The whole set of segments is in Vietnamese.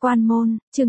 Quan môn, chương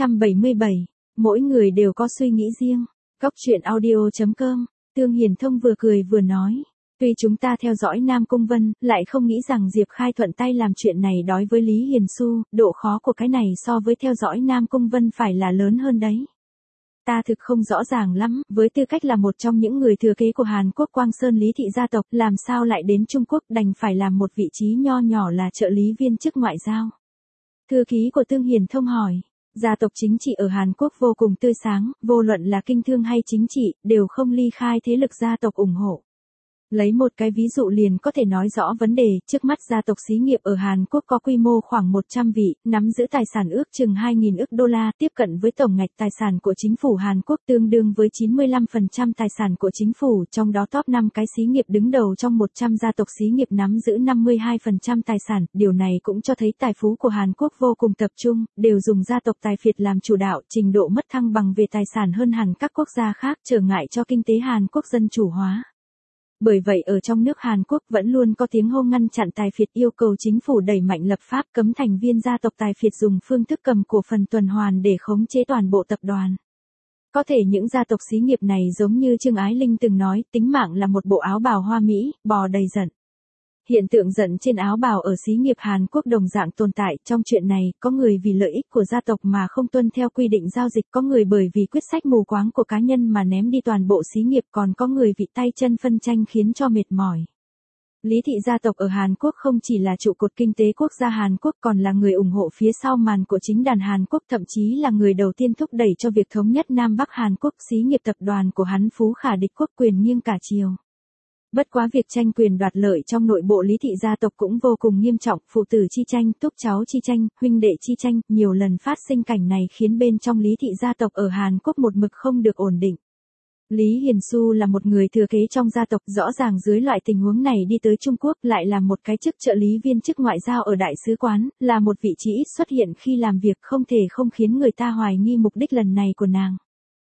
877. Mỗi người đều có suy nghĩ riêng. Góc truyện audio.com. Tương Hiền Thông vừa cười vừa nói. Tuy chúng ta theo dõi Nam Cung Vân, lại không nghĩ rằng Diệp Khai thuận tay làm chuyện này đối với Lý Hiền Xu, độ khó của cái này so với theo dõi Nam Cung Vân phải là lớn hơn đấy. Ta thực không rõ ràng lắm, với tư cách là một trong những người thừa kế của Hàn Quốc Quang Sơn Lý thị gia tộc, làm sao lại đến Trung Quốc đành phải làm một vị trí nho nhỏ là trợ lý viên chức ngoại giao. Thư ký của Tương Hiền Thông hỏi, gia tộc chính trị ở Hàn Quốc vô cùng tươi sáng, vô luận là kinh thương hay chính trị, đều không ly khai thế lực gia tộc ủng hộ. Lấy một cái ví dụ liền có thể nói rõ vấn đề, trước mắt gia tộc xí nghiệp ở Hàn Quốc có quy mô khoảng 100 vị, nắm giữ tài sản ước chừng 2.000 ức đô la, tiếp cận với tổng ngạch tài sản của chính phủ Hàn Quốc tương đương với 95% tài sản của chính phủ, trong đó top 5 cái xí nghiệp đứng đầu trong 100 gia tộc xí nghiệp nắm giữ 52% tài sản, điều này cũng cho thấy tài phú của Hàn Quốc vô cùng tập trung, đều dùng gia tộc tài phiệt làm chủ đạo, trình độ mất thăng bằng về tài sản hơn hẳn các quốc gia khác, trở ngại cho kinh tế Hàn Quốc dân chủ hóa. Bởi vậy ở trong nước Hàn Quốc vẫn luôn có tiếng hô ngăn chặn tài phiệt, yêu cầu chính phủ đẩy mạnh lập pháp cấm thành viên gia tộc tài phiệt dùng phương thức cầm cổ phần tuần hoàn để khống chế toàn bộ tập đoàn. Có thể những gia tộc xí nghiệp này giống như Trương Ái Linh từng nói, tính mạng là một bộ áo bào hoa mỹ, bò đầy giận. Hiện tượng giận trên áo bào ở xí nghiệp Hàn Quốc đồng dạng tồn tại, trong chuyện này, có người vì lợi ích của gia tộc mà không tuân theo quy định giao dịch, có người bởi vì quyết sách mù quáng của cá nhân mà ném đi toàn bộ xí nghiệp, còn có người vì tay chân phân tranh khiến cho mệt mỏi. Lý thị gia tộc ở Hàn Quốc không chỉ là trụ cột kinh tế quốc gia Hàn Quốc còn là người ủng hộ phía sau màn của chính đàn Hàn Quốc, thậm chí là người đầu tiên thúc đẩy cho việc thống nhất Nam Bắc Hàn Quốc. Xí nghiệp tập đoàn của hắn Phú Khả Địch Quốc quyền nghiêng cả chiều. Bất quá việc tranh quyền đoạt lợi trong nội bộ Lý thị gia tộc cũng vô cùng nghiêm trọng, phụ tử chi tranh, thúc cháu chi tranh, huynh đệ chi tranh, nhiều lần phát sinh cảnh này khiến bên trong Lý thị gia tộc ở Hàn Quốc một mực không được ổn định. Lý Hiền Xu là một người thừa kế trong gia tộc, rõ ràng dưới loại tình huống này đi tới Trung Quốc lại là một cái chức trợ lý viên chức ngoại giao ở đại sứ quán, là một vị trí ít xuất hiện khi làm việc, không thể không khiến người ta hoài nghi mục đích lần này của nàng.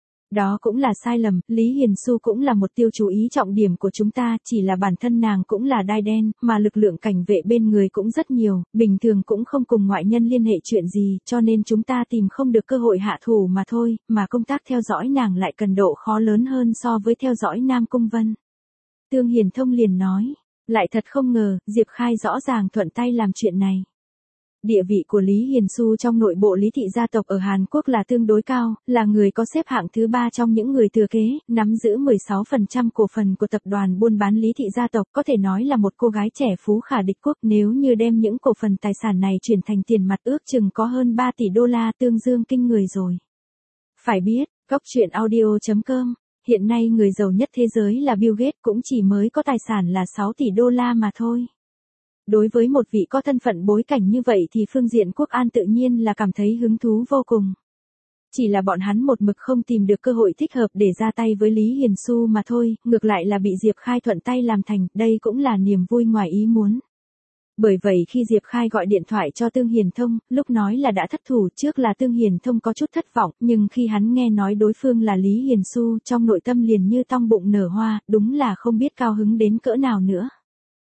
Đó cũng là sai lầm, Lý Hiền Xu cũng là một tiêu chú ý trọng điểm của chúng ta, chỉ là bản thân nàng cũng là đai đen, mà lực lượng cảnh vệ bên người cũng rất nhiều, bình thường cũng không cùng ngoại nhân liên hệ chuyện gì, cho nên chúng ta tìm không được cơ hội hạ thủ mà thôi, mà công tác theo dõi nàng lại cần độ khó lớn hơn so với theo dõi Nam Cung Vân. Tương Hiền Thông liền nói, lại thật không ngờ, Diệp Khai rõ ràng thuận tay làm chuyện này. Địa vị của Lý Hiền Xu trong nội bộ Lý thị gia tộc ở Hàn Quốc là tương đối cao, là người có xếp hạng thứ 3 trong những người thừa kế, nắm giữ 16% cổ phần của tập đoàn buôn bán Lý thị gia tộc, có thể nói là một cô gái trẻ Phú Khả Địch Quốc, nếu như đem những cổ phần tài sản này chuyển thành tiền mặt ước chừng có hơn 3 tỷ đô la, tương dương kinh người rồi. Phải biết, góc truyện audio.com, hiện nay người giàu nhất thế giới là Bill Gates cũng chỉ mới có tài sản là 6 tỷ đô la mà thôi. Đối với một vị có thân phận bối cảnh như vậy thì phương diện quốc an tự nhiên là cảm thấy hứng thú vô cùng. Chỉ là bọn hắn một mực không tìm được cơ hội thích hợp để ra tay với Lý Hiền Xu mà thôi, ngược lại là bị Diệp Khai thuận tay làm thành, đây cũng là niềm vui ngoài ý muốn. Bởi vậy khi Diệp Khai gọi điện thoại cho Tương Hiền Thông, lúc nói là đã thất thủ, trước là Tương Hiền Thông có chút thất vọng, nhưng khi hắn nghe nói đối phương là Lý Hiền Xu, trong nội tâm liền như tong bụng nở hoa, đúng là không biết cao hứng đến cỡ nào nữa.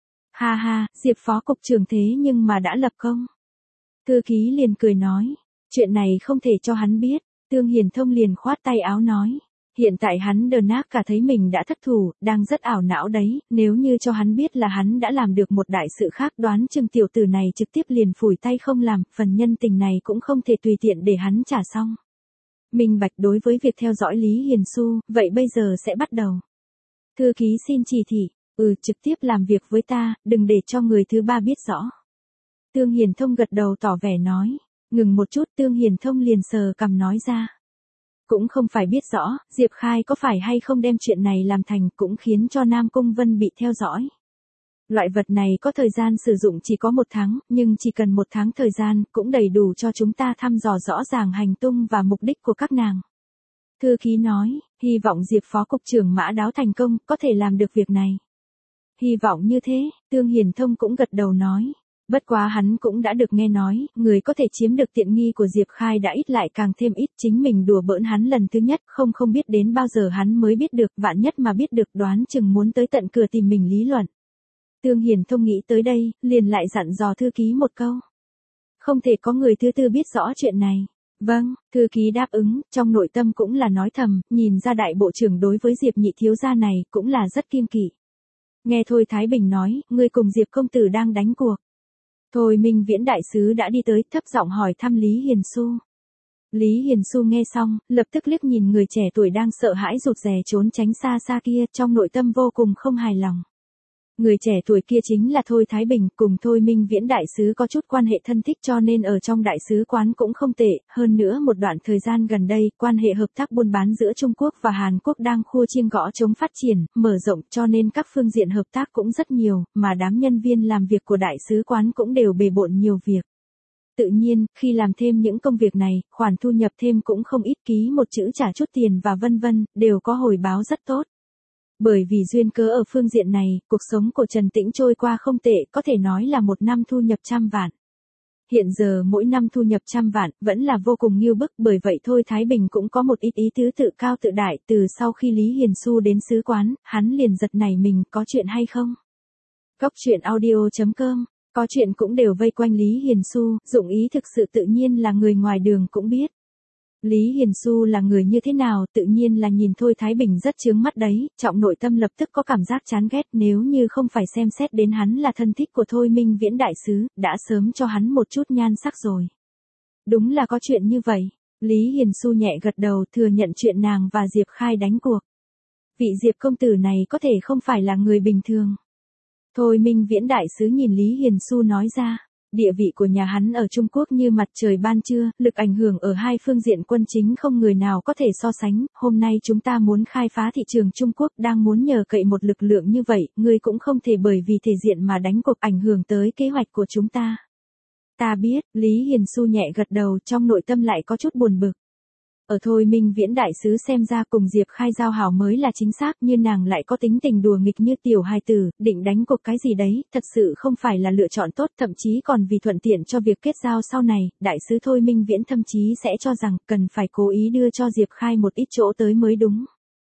Ha ha, Diệp phó cục trưởng thế nhưng mà đã lập công. Thư ký liền cười nói, chuyện này không thể cho hắn biết. Tương Hiền Thông liền khoát tay áo nói, hiện tại hắn đờ nát cả thấy mình đã thất thủ, đang rất ảo não đấy, nếu như cho hắn biết là hắn đã làm được một đại sự khác, đoán chừng tiểu tử này trực tiếp liền phủi tay không làm, phần nhân tình này cũng không thể tùy tiện để hắn trả xong. Minh bạch đối với việc theo dõi Lý Hiền Xu, vậy bây giờ sẽ bắt đầu. Thư ký xin chỉ thị. Trực tiếp làm việc với ta, đừng để cho người thứ ba biết rõ. Tương Hiền Thông gật đầu tỏ vẻ nói. Ngừng một chút, Tương Hiền Thông liền sờ cằm nói ra. Cũng không phải biết rõ, Diệp Khai có phải hay không đem chuyện này làm thành cũng khiến cho Nam Cung Vân bị theo dõi. Loại vật này có thời gian sử dụng chỉ có 1 tháng, nhưng chỉ cần 1 tháng thời gian cũng đầy đủ cho chúng ta thăm dò rõ ràng hành tung và mục đích của các nàng. Thư ký nói, hy vọng Diệp phó cục trưởng Mã Đáo thành công, có thể làm được việc này. Hy vọng như thế, Tương Hiền Thông cũng gật đầu nói. Bất quá hắn cũng đã được nghe nói, người có thể chiếm được tiện nghi của Diệp Khai đã ít lại càng thêm ít, chính mình đùa bỡn hắn lần thứ nhất, không biết đến bao giờ hắn mới biết được, vạn nhất mà biết được đoán chừng muốn tới tận cửa tìm mình lý luận. Tương Hiền Thông nghĩ tới đây, liền lại dặn dò thư ký một câu. Không thể có người thứ tư biết rõ chuyện này. Vâng, thư ký đáp ứng, trong nội tâm cũng là nói thầm, nhìn ra đại bộ trưởng đối với Diệp nhị thiếu gia này cũng là rất kiêng kỵ. Nghe Thôi Thái Bình nói, ngươi cùng Diệp công tử đang đánh cuộc. Thôi Minh Viễn đại sứ đã đi tới, thấp giọng hỏi thăm Lý Hiền Xu. Lý Hiền Xu nghe xong, lập tức liếc nhìn người trẻ tuổi đang sợ hãi rụt rè trốn tránh xa xa kia, trong nội tâm vô cùng không hài lòng. Người trẻ tuổi kia chính là Thôi Thái Bình, cùng Thôi Minh Viễn đại sứ có chút quan hệ thân thích cho nên ở trong đại sứ quán cũng không tệ, hơn nữa một đoạn thời gian gần đây, quan hệ hợp tác buôn bán giữa Trung Quốc và Hàn Quốc đang khua chiêng gõ trống phát triển, mở rộng cho nên các phương diện hợp tác cũng rất nhiều, mà đám nhân viên làm việc của đại sứ quán cũng đều bề bộn nhiều việc. Tự nhiên, khi làm thêm những công việc này, khoản thu nhập thêm cũng không ít, ký một chữ trả chút tiền và vân vân, đều có hồi báo rất tốt. Bởi vì duyên cớ ở phương diện này, cuộc sống của Trần Tĩnh trôi qua không tệ, có thể nói là một năm thu nhập 100 vạn. Hiện giờ mỗi năm thu nhập 100 vạn, vẫn là vô cùng nghiêu bức, bởi vậy Thôi Thái Bình cũng có một ít ý tứ tự cao tự đại, từ sau khi Lý Hiền Xu đến sứ quán, hắn liền giật nảy mình, có chuyện hay không? Góc truyện audio.com, có chuyện cũng đều vây quanh Lý Hiền Xu, dụng ý thực sự tự nhiên là người ngoài đường cũng biết. Lý Hiền Xu là người như thế nào, tự nhiên là nhìn Thôi Thái Bình rất chướng mắt đấy, trọng nội tâm lập tức có cảm giác chán ghét, nếu như không phải xem xét đến hắn là thân thích của Thôi Minh Viễn đại sứ, đã sớm cho hắn một chút nhan sắc rồi. Đúng là có chuyện như vậy. Lý Hiền Xu nhẹ gật đầu, thừa nhận chuyện nàng và Diệp Khai đánh cuộc. Vị Diệp công tử này có thể không phải là người bình thường. Thôi Minh Viễn đại sứ nhìn Lý Hiền Xu nói ra. Địa vị của nhà hắn ở Trung Quốc như mặt trời ban trưa, lực ảnh hưởng ở hai phương diện quân chính không người nào có thể so sánh, hôm nay chúng ta muốn khai phá thị trường Trung Quốc đang muốn nhờ cậy một lực lượng như vậy, ngươi cũng không thể bởi vì thể diện mà đánh cuộc ảnh hưởng tới kế hoạch của chúng ta. Ta biết, Lý Hiền Xu nhẹ gật đầu, trong nội tâm lại có chút buồn bực. Ở Thôi Minh Viễn đại sứ xem ra cùng Diệp Khai giao hảo mới là chính xác, như nàng lại có tính tình đùa nghịch như tiểu hài tử, định đánh cuộc cái gì đấy, thật sự không phải là lựa chọn tốt, thậm chí còn vì thuận tiện cho việc kết giao sau này, đại sứ Thôi Minh Viễn thậm chí sẽ cho rằng cần phải cố ý đưa cho Diệp Khai một ít chỗ tới mới đúng.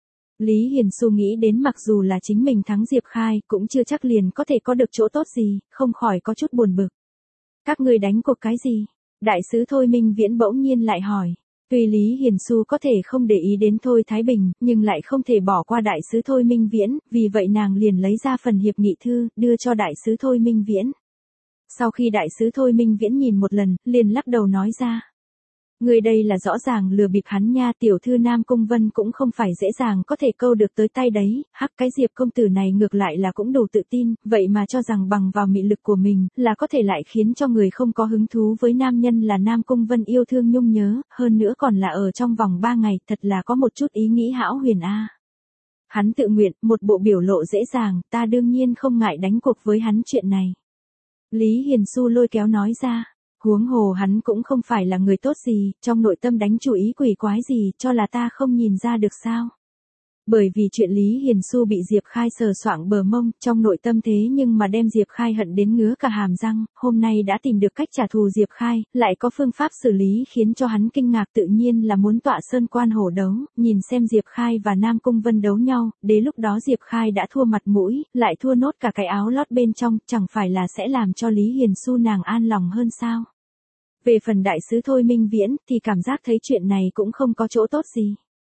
Lý Hiền Xu nghĩ đến mặc dù là chính mình thắng Diệp Khai, cũng chưa chắc liền có thể có được chỗ tốt gì, không khỏi có chút buồn bực. Các ngươi đánh cuộc cái gì? Đại sứ Thôi Minh Viễn bỗng nhiên lại hỏi. Tuy Lý Hiền Xu có thể không để ý đến Thôi Thái Bình, nhưng lại không thể bỏ qua đại sứ Thôi Minh Viễn, vì vậy nàng liền lấy ra phần hiệp nghị thư, đưa cho đại sứ Thôi Minh Viễn. Sau khi đại sứ Thôi Minh Viễn nhìn một lần, liền lắc đầu nói ra. Người đây là rõ ràng lừa bịp hắn nha, tiểu thư Nam Cung Vân cũng không phải dễ dàng có thể câu được tới tay đấy, hắc cái Diệp công tử này ngược lại là cũng đủ tự tin, vậy mà cho rằng bằng vào mị lực của mình, là có thể lại khiến cho người không có hứng thú với nam nhân là Nam Cung Vân yêu thương nhung nhớ, hơn nữa còn là ở trong vòng 3 ngày, thật là có một chút ý nghĩ hão huyền a. Hắn tự nguyện, một bộ biểu lộ dễ dàng, ta đương nhiên không ngại đánh cuộc với hắn chuyện này. Lý Hiền Xu lôi kéo nói ra. Huống hồ hắn cũng không phải là người tốt gì, trong nội tâm đánh chủ ý quỷ quái gì, cho là ta không nhìn ra được sao. Bởi vì chuyện Lý Hiền Xu bị Diệp Khai sờ soạng bờ mông, trong nội tâm thế nhưng mà đem Diệp Khai hận đến ngứa cả hàm răng, hôm nay đã tìm được cách trả thù Diệp Khai, lại có phương pháp xử lý khiến cho hắn kinh ngạc, tự nhiên là muốn tọa sơn quan hổ đấu, nhìn xem Diệp Khai và Nam Cung Vân đấu nhau, đến lúc đó Diệp Khai đã thua mặt mũi, lại thua nốt cả cái áo lót bên trong, chẳng phải là sẽ làm cho Lý Hiền Xu nàng an lòng hơn sao. Về phần đại sứ Thôi Minh Viễn, thì cảm giác thấy chuyện này cũng không có chỗ tốt gì.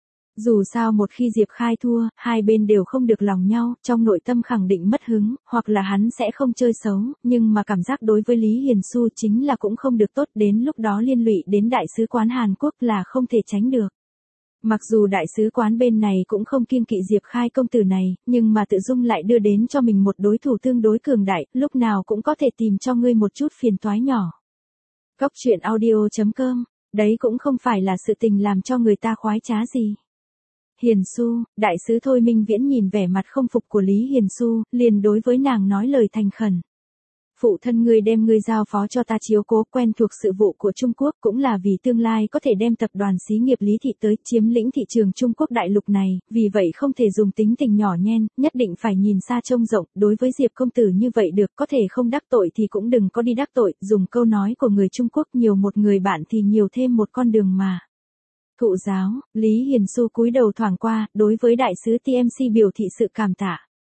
Dù sao một khi Diệp Khai thua, hai bên đều không được lòng nhau, trong nội tâm khẳng định mất hứng, hoặc là hắn sẽ không chơi xấu, nhưng mà cảm giác đối với Lý Hiền Xu chính là cũng không được tốt, đến lúc đó liên lụy đến đại sứ quán Hàn Quốc là không thể tránh được. Mặc dù đại sứ quán bên này cũng không kiêng kỵ Diệp Khai công tử này, nhưng mà tự dung lại đưa đến cho mình một đối thủ tương đối cường đại, lúc nào cũng có thể tìm cho ngươi một chút phiền toái nhỏ. Góc truyện audio.com, đấy cũng không phải là sự tình làm cho người ta khoái trá gì. Hiền Xu, đại sứ Thôi Minh Viễn nhìn vẻ mặt không phục của Lý Hiền Xu, liền đối với nàng nói lời thành khẩn. Phụ thân ngươi đem ngươi giao phó cho ta chiếu cố, quen thuộc sự vụ của Trung Quốc, cũng là vì tương lai có thể đem tập đoàn xí nghiệp Lý Thị tới chiếm lĩnh thị trường Trung Quốc đại lục này, vì vậy không thể dùng tính tình nhỏ nhen, nhất định phải nhìn xa trông rộng, đối với Diệp công tử như vậy được, có thể không đắc tội thì cũng đừng có đi đắc tội, dùng câu nói của người Trung Quốc, nhiều một người bạn thì nhiều thêm một con đường mà. Thụ giáo, Lý Hiền Xu cúi đầu thoảng qua, đối với đại sứ TMC biểu thị sự cảm tạ.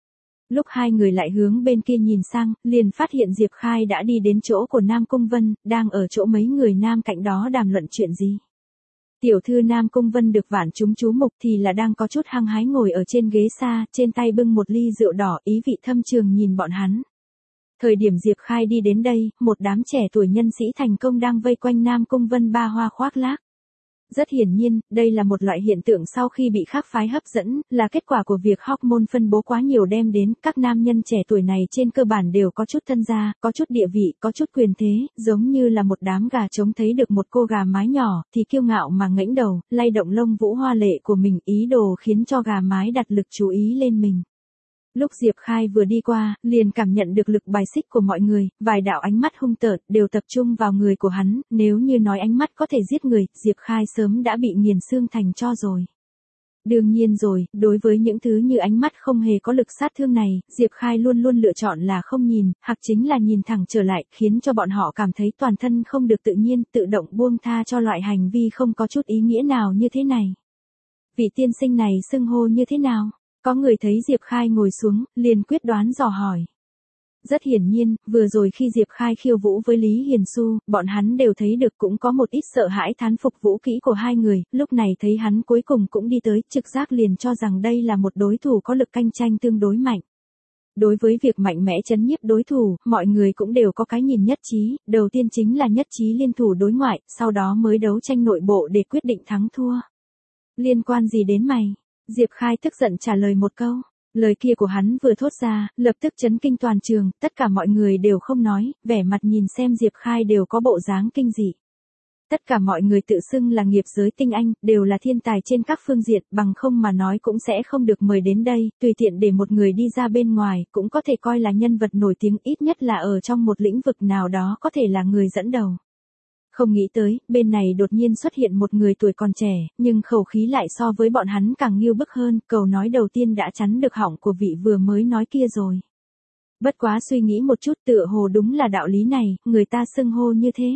Lúc hai người lại hướng bên kia nhìn sang, liền phát hiện Diệp Khai đã đi đến chỗ của Nam Cung Vân, đang ở chỗ mấy người nam cạnh đó đàm luận chuyện gì. Tiểu thư Nam Cung Vân được vạn chúng chú mục thì là đang có chút hăng hái ngồi ở trên ghế xa, trên tay bưng một ly rượu đỏ, ý vị thâm trường nhìn bọn hắn. Thời điểm Diệp Khai đi đến đây, một đám trẻ tuổi nhân sĩ thành công đang vây quanh Nam Cung Vân ba hoa khoác lác. Rất hiển nhiên, đây là một loại hiện tượng sau khi bị khác phái hấp dẫn, là kết quả của việc hormone phân bố quá nhiều đem đến, các nam nhân trẻ tuổi này trên cơ bản đều có chút thân gia, có chút địa vị, có chút quyền thế, giống như là một đám gà trống thấy được một cô gà mái nhỏ, thì kiêu ngạo mà ngẩng đầu, lay động lông vũ hoa lệ của mình, ý đồ khiến cho gà mái đặt lực chú ý lên mình. Lúc Diệp Khai vừa đi qua, liền cảm nhận được lực bài xích của mọi người, vài đạo ánh mắt hung tợn đều tập trung vào người của hắn, nếu như nói ánh mắt có thể giết người, Diệp Khai sớm đã bị nghiền xương thành tro rồi. Đương nhiên rồi, đối với những thứ như ánh mắt không hề có lực sát thương này, Diệp Khai luôn luôn lựa chọn là không nhìn, hoặc chính là nhìn thẳng trở lại, khiến cho bọn họ cảm thấy toàn thân không được tự nhiên, tự động buông tha cho loại hành vi không có chút ý nghĩa nào như thế này. Vị tiên sinh này xưng hô như thế nào? Có người thấy Diệp Khai ngồi xuống, liền quyết đoán dò hỏi. Rất hiển nhiên, vừa rồi khi Diệp Khai khiêu vũ với Lý Hiền Xu, bọn hắn đều thấy được cũng có một ít sợ hãi thán phục vũ kỹ của hai người, lúc này thấy hắn cuối cùng cũng đi tới, trực giác liền cho rằng đây là một đối thủ có lực cạnh tranh tương đối mạnh. Đối với việc mạnh mẽ chấn nhiếp đối thủ, mọi người cũng đều có cái nhìn nhất trí, đầu tiên chính là nhất trí liên thủ đối ngoại, sau đó mới đấu tranh nội bộ để quyết định thắng thua. Liên quan gì đến mày? Diệp Khai tức giận trả lời một câu. Lời kia của hắn vừa thốt ra, lập tức chấn kinh toàn trường, tất cả mọi người đều không nói, vẻ mặt nhìn xem Diệp Khai đều có bộ dáng kinh dị. Tất cả mọi người tự xưng là nghiệp giới tinh anh, đều là thiên tài trên các phương diện, bằng không mà nói cũng sẽ không được mời đến đây, tùy tiện để một người đi ra bên ngoài, cũng có thể coi là nhân vật nổi tiếng, ít nhất là ở trong một lĩnh vực nào đó có thể là người dẫn đầu. Không nghĩ tới, bên này đột nhiên xuất hiện một người tuổi còn trẻ, nhưng khẩu khí lại so với bọn hắn càng nghiêu bức hơn, câu nói đầu tiên đã chắn được họng của vị vừa mới nói kia rồi. Bất quá suy nghĩ một chút, tựa hồ đúng là đạo lý này, người ta xưng hô như thế.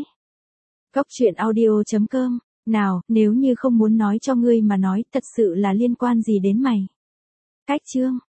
Góc truyện audio.com, nào, nếu như không muốn nói cho ngươi mà nói, thật sự là liên quan gì đến mày. Cách chương.